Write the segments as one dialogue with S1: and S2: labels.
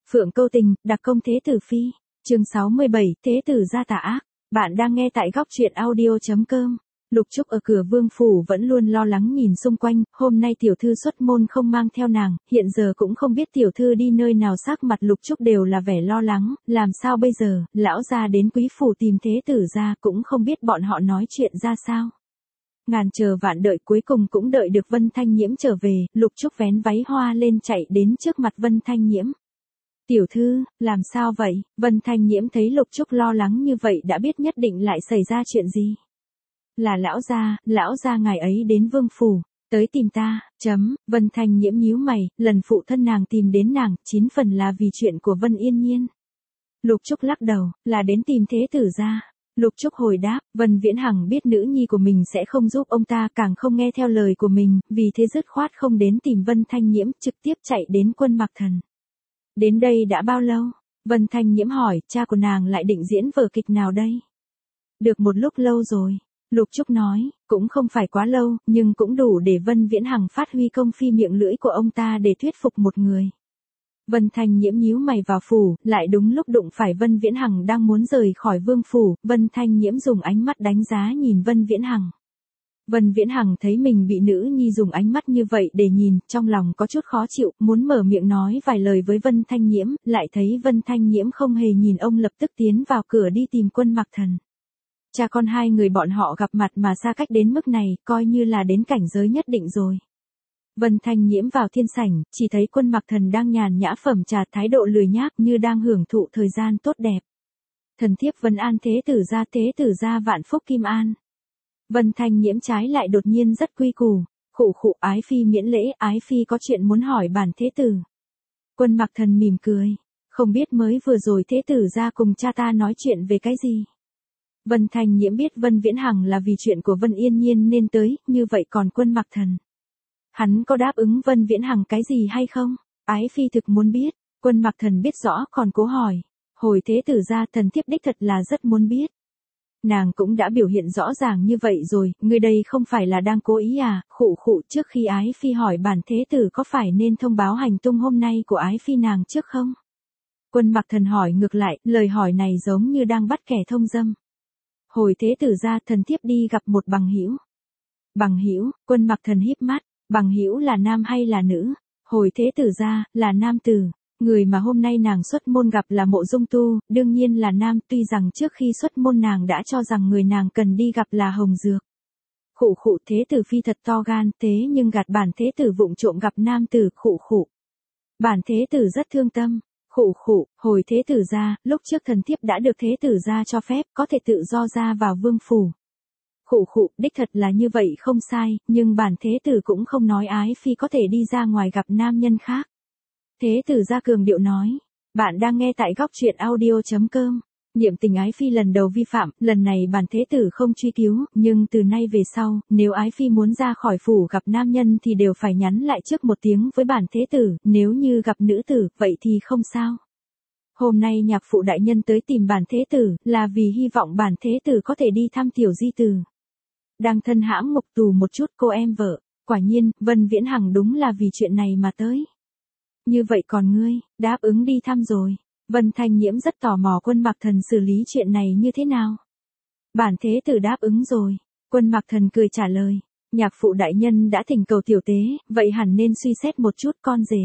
S1: Phượng Câu Tình, đặc công Thế Tử Phi, chương 67, Thế Tử gia tà ác. Bạn đang nghe tại góc truyện audio.com. Lục Trúc ở cửa vương phủ vẫn luôn lo lắng nhìn xung quanh, hôm nay tiểu thư xuất môn không mang theo nàng, hiện giờ cũng không biết tiểu thư đi nơi nào, sắc mặt Lục Trúc đều là vẻ lo lắng, làm sao bây giờ, lão gia đến quý phủ tìm Thế Tử gia cũng không biết bọn họ nói chuyện ra sao. Ngàn chờ vạn đợi cuối cùng cũng đợi được Vân Thanh Nhiễm trở về, Lục Trúc vén váy hoa lên chạy đến trước mặt Vân Thanh Nhiễm. Tiểu thư, làm sao vậy? Vân Thanh Nhiễm thấy Lục Trúc lo lắng như vậy đã biết nhất định lại xảy ra chuyện gì. Là lão gia ngài ấy đến vương phủ, tới tìm ta, Vân Thanh Nhiễm nhíu mày, lần phụ thân nàng tìm đến nàng, 9 phần là vì chuyện của Vân Yên Nhiên. Lục Trúc lắc đầu, là đến tìm Thế Tử gia. Lục Trúc hồi đáp, Vân Viễn Hằng biết nữ nhi của mình sẽ không giúp ông ta, càng không nghe theo lời của mình, vì thế dứt khoát không đến tìm Vân Thanh Nhiễm, trực tiếp chạy đến Quân Mặc Thần. Đến đây đã bao lâu? Vân Thanh Nhiễm hỏi, cha của nàng lại định diễn vở kịch nào đây? Được một lúc lâu rồi. Lục Trúc nói, cũng không phải quá lâu, nhưng cũng đủ để Vân Viễn Hằng phát huy công phi miệng lưỡi của ông ta để thuyết phục một người. Vân Thanh Nhiễm nhíu mày vào phủ, lại đúng lúc đụng phải Vân Viễn Hằng đang muốn rời khỏi vương phủ, Vân Thanh Nhiễm dùng ánh mắt đánh giá nhìn Vân Viễn Hằng. Vân Viễn Hằng thấy mình bị nữ nhi dùng ánh mắt như vậy để nhìn, trong lòng có chút khó chịu, muốn mở miệng nói vài lời với Vân Thanh Nhiễm, lại thấy Vân Thanh Nhiễm không hề nhìn ông, lập tức tiến vào cửa đi tìm Quân Mặc Thần. Cha con hai người bọn họ gặp mặt mà xa cách đến mức này, coi như là đến cảnh giới nhất định rồi. Vân Thanh Nhiễm vào thiên sảnh, chỉ thấy Quân Mặc Thần đang nhàn nhã phẩm trà, thái độ lười nhác như đang hưởng thụ thời gian tốt đẹp. Thần thiếp Vân An Thế Tử gia vạn phúc kim an. Vân Thanh Nhiễm trái lại đột nhiên rất quy củ, khụ ái phi miễn lễ, ái phi có chuyện muốn hỏi bản thế tử. Quân Mặc Thần mỉm cười, không biết mới vừa rồi Thế Tử gia cùng cha ta nói chuyện về cái gì. Vân Thanh Nhiễm biết Vân Viễn Hằng là vì chuyện của Vân Yên Nhiên nên tới, như vậy còn Quân Mặc Thần, hắn có đáp ứng Vân Viễn Hằng cái gì hay không? Ái phi thực muốn biết. Quân Mặc Thần biết rõ còn cố hỏi. Hồi Thế Tử gia, thần thiếp đích thật là rất muốn biết. Nàng cũng đã biểu hiện rõ ràng như vậy rồi, người đây không phải là đang cố ý à? Khụ trước khi ái phi hỏi bản thế tử có phải nên thông báo hành tung hôm nay của ái phi nàng trước không? Quân Mặc Thần hỏi ngược lại, lời hỏi này giống như đang bắt kẻ thông dâm. Hồi Thế Tử gia, thần thiếp đi gặp một bằng hữu. Bằng hữu? Quân Mặc Thần híp mắt. Bằng hữu là nam hay là nữ? Hồi Thế Tử gia, là nam tử. Người mà hôm nay nàng xuất môn gặp là Mộ Dung Tu, đương nhiên là nam, tuy rằng trước khi xuất môn nàng đã cho rằng người nàng cần đi gặp là Hồng Dược. Khụ Thế Tử phi thật to gan, thế nhưng gạt bản thế tử vụng trộm gặp nam tử, khụ. Bản thế tử rất thương tâm. Khụ, hồi Thế Tử gia, lúc trước thần thiếp đã được Thế Tử gia cho phép, có thể tự do ra vào vương phủ. Khụ, đích thật là như vậy không sai, nhưng bản thế tử cũng không nói ái phi có thể đi ra ngoài gặp nam nhân khác. Thế Tử gia cường điệu nói, bạn đang nghe tại góc truyện audio.com. Niệm tình ái phi lần đầu vi phạm, lần này bản thế tử không truy cứu, nhưng từ nay về sau, nếu ái phi muốn ra khỏi phủ gặp nam nhân thì đều phải nhắn lại trước một tiếng với bản thế tử, nếu như gặp nữ tử, vậy thì không sao. Hôm nay nhạc phụ đại nhân tới tìm bản thế tử, là vì hy vọng bản thế tử có thể đi thăm tiểu di tử. Đang thân hãm ngục tù một chút cô em vợ, quả nhiên, Vân Viễn Hằng đúng là vì chuyện này mà tới. Như vậy còn ngươi, đáp ứng đi thăm rồi. Vân Thanh Nhiễm rất tò mò Quân Mặc Thần xử lý chuyện này như thế nào. Bản thế tử đáp ứng rồi. Quân Mặc Thần cười trả lời, nhạc phụ đại nhân đã thỉnh cầu tiểu tế, vậy hẳn nên suy xét một chút con rể.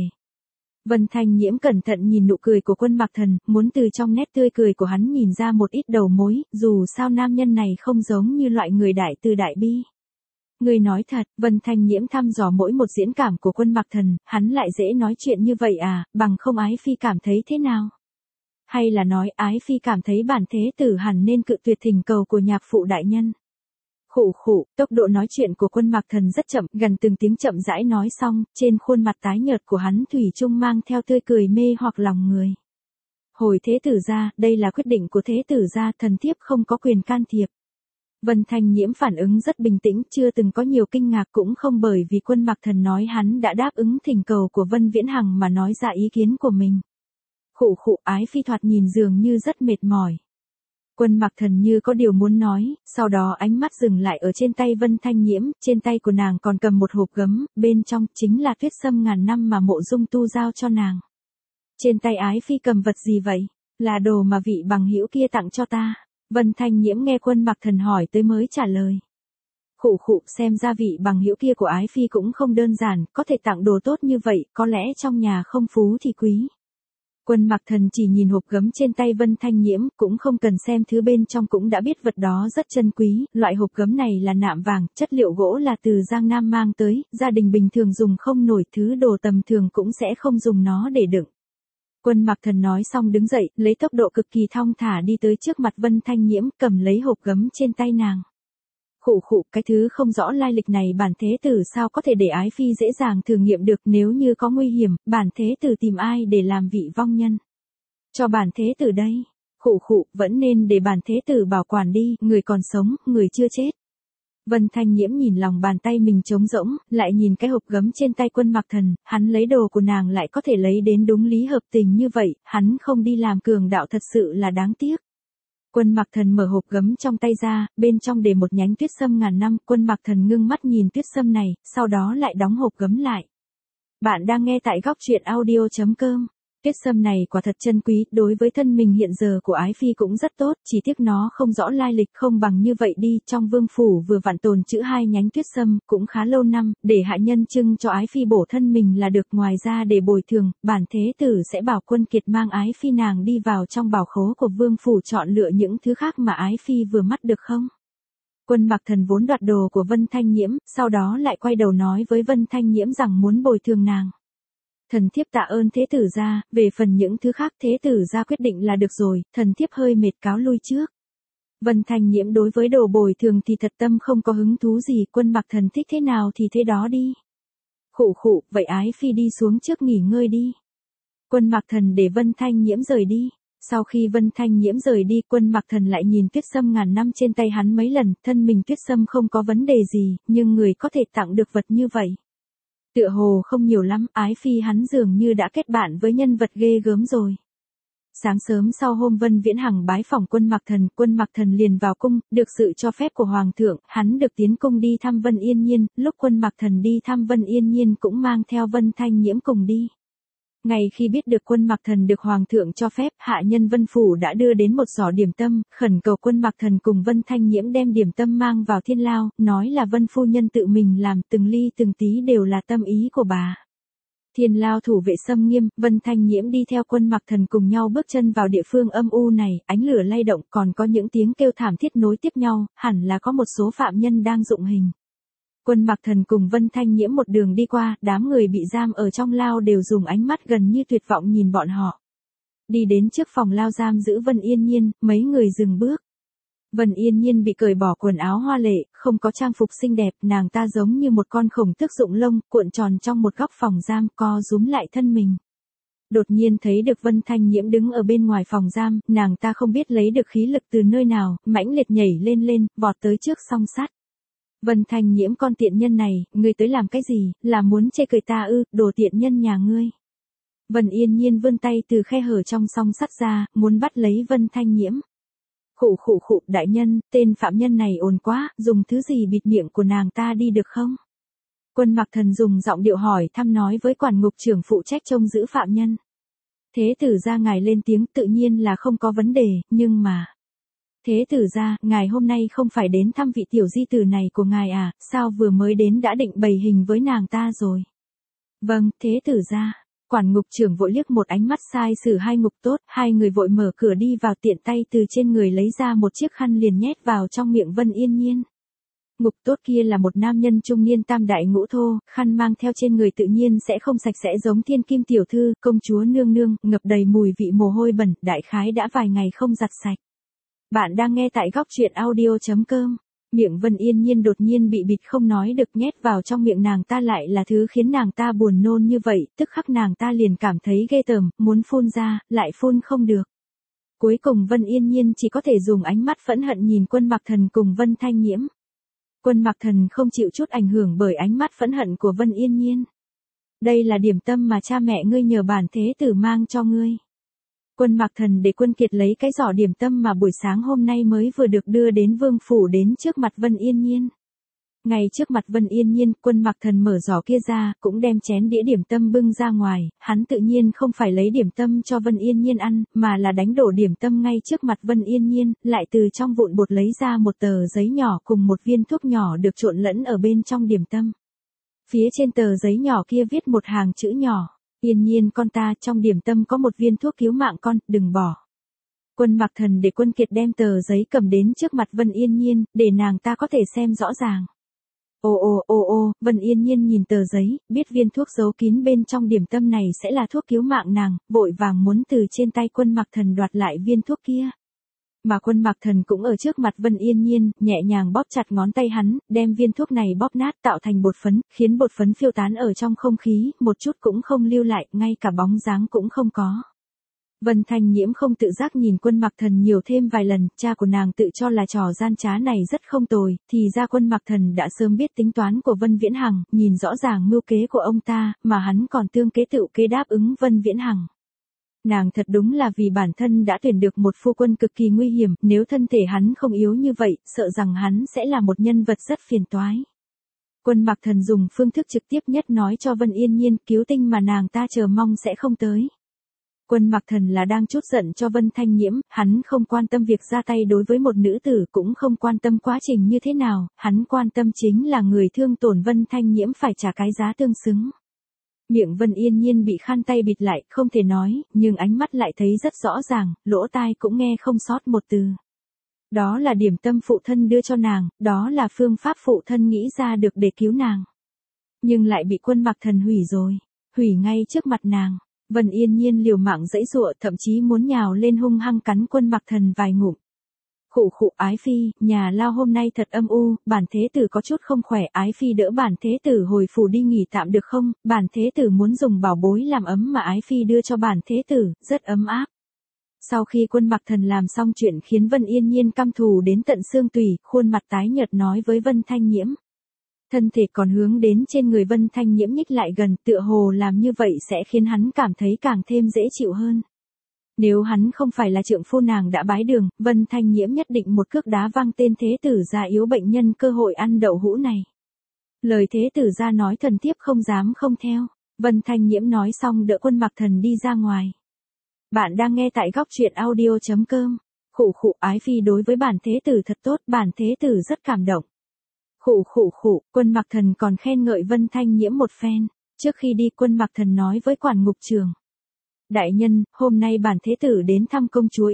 S1: Vân Thanh Nhiễm cẩn thận nhìn nụ cười của Quân Mặc Thần, muốn từ trong nét tươi cười của hắn nhìn ra một ít đầu mối, dù sao nam nhân này không giống như loại người đại từ đại bi. Người nói thật, Vân Thanh Nhiễm thăm dò mỗi một diễn cảm của Quân Mặc Thần, hắn lại dễ nói chuyện như vậy à, bằng không ái phi cảm thấy thế nào? Hay là nói ái phi cảm thấy bản thế tử hẳn nên cự tuyệt thỉnh cầu của nhạc phụ đại nhân? Khụ, tốc độ nói chuyện của Quân Mặc Thần rất chậm, gần từng tiếng chậm rãi nói xong, trên khuôn mặt tái nhợt của hắn thủy chung mang theo tươi cười mê hoặc lòng người. Hồi Thế Tử gia, đây là quyết định của Thế Tử gia, thần thiếp không có quyền can thiệp. Vân Thanh Nhiễm phản ứng rất bình tĩnh, chưa từng có nhiều kinh ngạc, cũng không bởi vì Quân Mặc Thần nói hắn đã đáp ứng thỉnh cầu của Vân Viễn Hằng mà nói ra ý kiến của mình. Khụ, ái phi thoạt nhìn dường như rất mệt mỏi. Quân Mặc Thần như có điều muốn nói, sau đó ánh mắt dừng lại ở trên tay Vân Thanh Nhiễm, trên tay của nàng còn cầm một hộp gấm, bên trong chính là tuyết sâm ngàn năm mà Mộ Dung Tu giao cho nàng. Trên tay ái phi cầm vật gì vậy? Là đồ mà vị bằng hữu kia tặng cho ta. Vân Thanh Nhiễm nghe Quân Mặc Thần hỏi tới mới trả lời. Khụ khụ, xem ra vị bằng hữu kia của ái phi cũng không đơn giản, có thể tặng đồ tốt như vậy, có lẽ trong nhà không phú thì quý. Quân Mặc Thần chỉ nhìn hộp gấm trên tay Vân Thanh Nhiễm, cũng không cần xem thứ bên trong cũng đã biết vật đó rất chân quý, loại hộp gấm này là nạm vàng, chất liệu gỗ là từ Giang Nam mang tới, gia đình bình thường dùng không nổi, thứ đồ tầm thường cũng sẽ không dùng nó để đựng. Quân Mặc Thần nói xong đứng dậy, lấy tốc độ cực kỳ thong thả đi tới trước mặt Vân Thanh Nhiễm, cầm lấy hộp gấm trên tay nàng. Khụ khụ, cái thứ không rõ lai lịch này bản thế tử sao có thể để ái phi dễ dàng thử nghiệm được, nếu như có nguy hiểm, bản thế tử tìm ai để làm vị vong nhân. Cho bản thế tử đây. Khụ khụ, vẫn nên để bản thế tử bảo quản đi, người còn sống, người chưa chết. Vân Thanh Nhiễm nhìn lòng bàn tay mình trống rỗng, lại nhìn cái hộp gấm trên tay Quân Mặc Thần, hắn lấy đồ của nàng lại có thể lấy đến đúng lý hợp tình như vậy, hắn không đi làm cường đạo thật sự là đáng tiếc. Quân Mặc Thần mở hộp gấm trong tay ra, bên trong để một nhánh tuyết sâm ngàn năm, Quân Mặc Thần ngưng mắt nhìn tuyết sâm này, sau đó lại đóng hộp gấm lại. Bạn đang nghe tại góc truyện audio.com. Tuyết sâm này quả thật chân quý, đối với thân mình hiện giờ của ái phi cũng rất tốt, chỉ tiếc nó không rõ lai lịch, không bằng như vậy đi, trong vương phủ vừa vặn tồn trữ 2 nhánh tuyết sâm, cũng khá lâu năm, để hạ nhân trưng cho ái phi bổ thân mình là được, ngoài ra để bồi thường, bản thế tử sẽ bảo Quân Kiệt mang ái phi nàng đi vào trong bảo khố của vương phủ chọn lựa những thứ khác mà ái phi vừa mắt được không? Quân Mặc Thần vốn đoạt đồ của Vân Thanh Nhiễm, sau đó lại quay đầu nói với Vân Thanh Nhiễm rằng muốn bồi thường nàng. Thần thiếp tạ ơn thế tử gia, về phần những thứ khác thế tử gia quyết định là được rồi, thần thiếp hơi mệt cáo lui trước. Vân Thanh Nhiễm đối với đồ bồi thường thì thật tâm không có hứng thú gì, Quân Mặc Thần thích thế nào thì thế đó đi. Khụ khụ, vậy ái phi đi xuống trước nghỉ ngơi đi. Quân Mặc Thần để Vân Thanh Nhiễm rời đi. Sau khi Vân Thanh Nhiễm rời đi, Quân Mặc Thần lại nhìn tuyết sâm ngàn năm trên tay hắn mấy lần, thân mình tuyết sâm không có vấn đề gì, nhưng người có thể tặng được vật như vậy. Tựa hồ không nhiều lắm, ái phi hắn dường như đã kết bạn với nhân vật ghê gớm rồi. Sáng sớm sau hôm Vân Viễn Hằng bái phỏng Quân Mặc Thần liền vào cung, được sự cho phép của Hoàng thượng, hắn được tiến cung đi thăm Vân Yên Nhiên, lúc Quân Mặc Thần đi thăm Vân Yên Nhiên cũng mang theo Vân Thanh Nhiễm cùng đi. Ngay khi biết được Quân Mặc Thần được Hoàng thượng cho phép, hạ nhân Vân Phủ đã đưa đến một giỏ điểm tâm, khẩn cầu Quân Mặc Thần cùng Vân Thanh Nhiễm đem điểm tâm mang vào thiên lao, nói là Vân phu nhân tự mình làm, từng ly từng tí đều là tâm ý của bà. Thiên lao thủ vệ xâm nghiêm, Vân Thanh Nhiễm đi theo Quân Mặc Thần cùng nhau bước chân vào địa phương âm u này, ánh lửa lay động, còn có những tiếng kêu thảm thiết nối tiếp nhau, hẳn là có một số phạm nhân đang dụng hình. Quân Mặc Thần cùng Vân Thanh Nhiễm một đường đi qua, đám người bị giam ở trong lao đều dùng ánh mắt gần như tuyệt vọng nhìn bọn họ. Đi đến trước phòng lao giam giữ Vân Yên Nhiên, mấy người dừng bước. Vân Yên Nhiên bị cởi bỏ quần áo hoa lệ, không có trang phục xinh đẹp, nàng ta giống như một con khổng tước rụng lông, cuộn tròn trong một góc phòng giam, co rúm lại thân mình. Đột nhiên thấy được Vân Thanh Nhiễm đứng ở bên ngoài phòng giam, nàng ta không biết lấy được khí lực từ nơi nào, mãnh liệt nhảy lên, vọt tới trước song sắt. Vân Thanh Nhiễm, con tiện nhân này, ngươi tới làm cái gì, là muốn chê cười ta ư, đồ tiện nhân nhà ngươi. Vân Yên Nhiên vươn tay từ khe hở trong song sắt ra, muốn bắt lấy Vân Thanh Nhiễm. Khụ khụ khụ, đại nhân, tên phạm nhân này ồn quá, dùng thứ gì bịt miệng của nàng ta đi được không? Quân Mặc Thần dùng giọng điệu hỏi thăm nói với quản ngục trưởng phụ trách trông giữ phạm nhân. Thế tử gia ngài lên tiếng, tự nhiên là không có vấn đề, nhưng mà... Thế tử gia, ngài hôm nay không phải đến thăm vị tiểu di tử này của ngài à, sao vừa mới đến đã định bày hình với nàng ta rồi? Vâng, thế tử gia. Quản ngục trưởng vội liếc một ánh mắt sai xử hai ngục tốt, hai người vội mở cửa đi vào, tiện tay từ trên người lấy ra một chiếc khăn liền nhét vào trong miệng Vân Yên Nhiên. Ngục tốt kia là một nam nhân trung niên tam đại ngũ thô, khăn mang theo trên người tự nhiên sẽ không sạch sẽ giống thiên kim tiểu thư, công chúa nương nương, ngập đầy mùi vị mồ hôi bẩn, đại khái đã vài ngày không giặt sạch. Bạn đang nghe tại góc truyện audio.com. Miệng Vân Yên Nhiên đột nhiên bị bịt không nói được, nhét vào trong miệng nàng ta lại là thứ khiến nàng ta buồn nôn như vậy, tức khắc nàng ta liền cảm thấy ghê tởm, muốn phun ra, lại phun không được. Cuối cùng Vân Yên Nhiên chỉ có thể dùng ánh mắt phẫn hận nhìn Quân Mặc Thần cùng Vân Thanh Nhiễm. Quân Mặc Thần không chịu chút ảnh hưởng bởi ánh mắt phẫn hận của Vân Yên Nhiên. Đây là điểm tâm mà cha mẹ ngươi nhờ bản thế tử mang cho ngươi. Quân Mặc Thần để Quân Kiệt lấy cái giỏ điểm tâm mà buổi sáng hôm nay mới vừa được đưa đến vương phủ đến trước mặt Vân Yên Nhiên. Ngay trước mặt Vân Yên Nhiên, Quân Mặc Thần mở giỏ kia ra, cũng đem chén đĩa điểm tâm bưng ra ngoài, hắn tự nhiên không phải lấy điểm tâm cho Vân Yên Nhiên ăn, mà là đánh đổ điểm tâm ngay trước mặt Vân Yên Nhiên, lại từ trong vụn bột lấy ra một tờ giấy nhỏ cùng một viên thuốc nhỏ được trộn lẫn ở bên trong điểm tâm. Phía trên tờ giấy nhỏ kia viết một hàng chữ nhỏ, Yên Nhiên con ta, trong điểm tâm có một viên thuốc cứu mạng con, đừng bỏ. Quân Mặc Thần để Quân Kiệt đem tờ giấy cầm đến trước mặt Vân Yên Nhiên, để nàng ta có thể xem rõ ràng. Vân Yên Nhiên nhìn tờ giấy, biết viên thuốc giấu kín bên trong điểm tâm này sẽ là thuốc cứu mạng nàng, vội vàng muốn từ trên tay Quân Mặc Thần đoạt lại viên thuốc kia. Mà Quân Mặc Thần cũng ở trước mặt Vân Yên Nhiên, nhẹ nhàng bóp chặt ngón tay hắn, đem viên thuốc này bóp nát tạo thành bột phấn, khiến bột phấn phiêu tán ở trong không khí, một chút cũng không lưu lại, ngay cả bóng dáng cũng không có. Vân Thanh Nhiễm không tự giác nhìn Quân Mặc Thần nhiều thêm vài lần, cha của nàng tự cho là trò gian trá này rất không tồi, thì ra Quân Mặc Thần đã sớm biết tính toán của Vân Viễn Hằng, nhìn rõ ràng mưu kế của ông ta, mà hắn còn tương kế tựu kế đáp ứng Vân Viễn Hằng. Nàng thật đúng là vì bản thân đã tuyển được một phu quân cực kỳ nguy hiểm, nếu thân thể hắn không yếu như vậy, sợ rằng hắn sẽ là một nhân vật rất phiền toái. Quân Mặc Thần dùng phương thức trực tiếp nhất nói cho Vân Yên Nhiên, cứu tinh mà nàng ta chờ mong sẽ không tới. Quân Mặc Thần là đang trút giận cho Vân Thanh Nhiễm, hắn không quan tâm việc ra tay đối với một nữ tử, cũng không quan tâm quá trình như thế nào, hắn quan tâm chính là người thương tổn Vân Thanh Nhiễm phải trả cái giá tương xứng. Miệng Vân Yên Nhiên bị khăn tay bịt lại, không thể nói, nhưng ánh mắt lại thấy rất rõ ràng, lỗ tai cũng nghe không sót một từ. Đó là điểm tâm phụ thân đưa cho nàng, đó là phương pháp phụ thân nghĩ ra được để cứu nàng. Nhưng lại bị Quân Mặc Thần hủy rồi, hủy ngay trước mặt nàng. Vân Yên Nhiên liều mạng giãy giụa, thậm chí muốn nhào lên hung hăng cắn Quân Mặc Thần vài ngụm. Khụ khụ, Ái Phi, nhà lao hôm nay thật âm u, bản thế tử có chút không khỏe, Ái Phi đỡ bản thế tử hồi phủ đi nghỉ tạm được không, bản thế tử muốn dùng bảo bối làm ấm mà Ái Phi đưa cho bản thế tử, rất ấm áp. Sau khi Quân Mặc Thần làm xong chuyện khiến Vân Yên Nhiên căm thù đến tận xương tủy, khuôn mặt tái nhợt nói với Vân Thanh Nhiễm. Thân thể còn hướng đến trên người Vân Thanh Nhiễm nhích lại gần, tựa hồ làm như vậy sẽ khiến hắn cảm thấy càng thêm dễ chịu hơn. Nếu hắn không phải là trượng phu nàng đã bái đường, Vân Thanh Nhiễm nhất định một cước đá văng tên thế tử gia yếu bệnh nhân cơ hội ăn đậu hũ này. Lời thế tử gia nói thần thiếp không dám không theo. Vân Thanh Nhiễm nói xong đỡ Quân Mặc Thần đi ra ngoài. Bạn đang nghe tại góc truyện audio.com. Khụ khụ, Ái Phi đối với bản thế tử thật tốt, bản thế tử rất cảm động. Khụ khụ khụ, Quân Mặc Thần còn khen ngợi Vân Thanh Nhiễm một phen. Trước khi đi, Quân Mặc Thần nói với quản ngục trường. Đại nhân, hôm nay bản thế tử đến thăm công chúa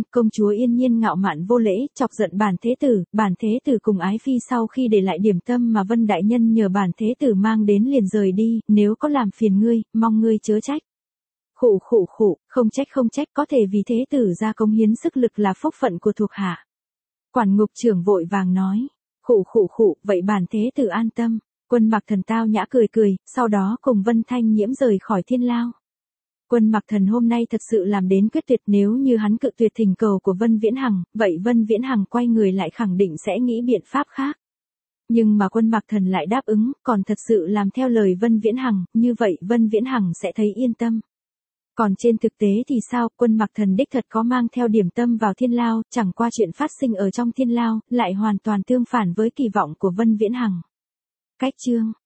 S1: Yên Nhiên ngạo mạn vô lễ, chọc giận bản thế tử cùng Ái Phi sau khi để lại điểm tâm mà Vân đại nhân nhờ bản thế tử mang đến liền rời đi, nếu có làm phiền ngươi, mong ngươi chớ trách. Khụ khụ khụ, không trách, có thể vì thế tử ra cống hiến sức lực là phúc phận của thuộc hạ. Quản ngục trưởng vội vàng nói, khụ khụ khụ, vậy bản thế tử an tâm. Quân Mặc Thần tao nhã cười, sau đó cùng Vân Thanh Nhiễm rời khỏi thiên lao. Quân Mặc Thần hôm nay thật sự làm đến quyết tuyệt, nếu như hắn cự tuyệt thỉnh cầu của Vân Viễn Hằng, vậy Vân Viễn Hằng quay người lại khẳng định sẽ nghĩ biện pháp khác. Nhưng mà Quân Mặc Thần lại đáp ứng, còn thật sự làm theo lời Vân Viễn Hằng, như vậy Vân Viễn Hằng sẽ thấy yên tâm. Còn trên thực tế thì sao, Quân Mặc Thần đích thật có mang theo điểm tâm vào thiên lao, chẳng qua chuyện phát sinh ở trong thiên lao, lại hoàn toàn tương phản với kỳ vọng của Vân Viễn Hằng. Cách chương